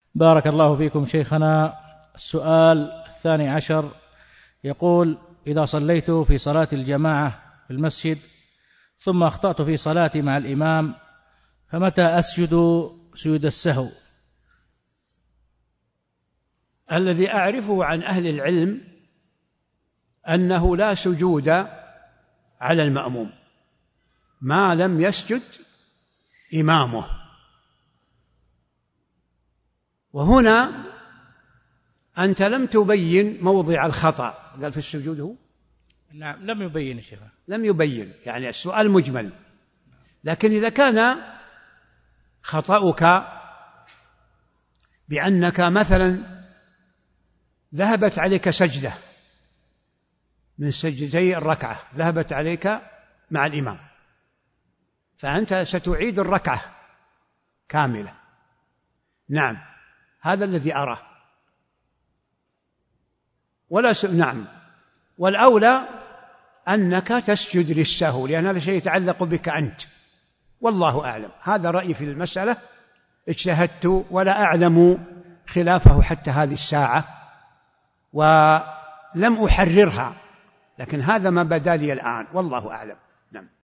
بارك الله فيكم شيخنا. السؤال 12 يقول: إذا صليت في صلاة الجماعة في المسجد ثم أخطأت في صلاتي مع الإمام فمتى أسجد سجود السهو؟ الذي أعرفه عن أهل العلم أنه لا سجود على المأموم ما لم يسجد إمامه. وهنا أنت لم تبين موضع الخطأ، قال في السجود هو؟ نعم، لم يبين الشيخ، لم يبين، يعني السؤال مجمل. لكن إذا كان خطأك بأنك مثلا ذهبت عليك سجدة من سجدتي الركعة، ذهبت عليك مع الإمام، فأنت ستعيد الركعة كاملة. نعم، هذا الذي أراه. نعم، والأولى أنك تسجد للسهو، لأن هذا شيء يتعلق بك أنت، والله أعلم. هذا رأيي في المسألة، اجتهدت ولا أعلم خلافه حتى هذه الساعة، ولم أحررها، لكن هذا ما بدا لي الآن، والله أعلم. نعم.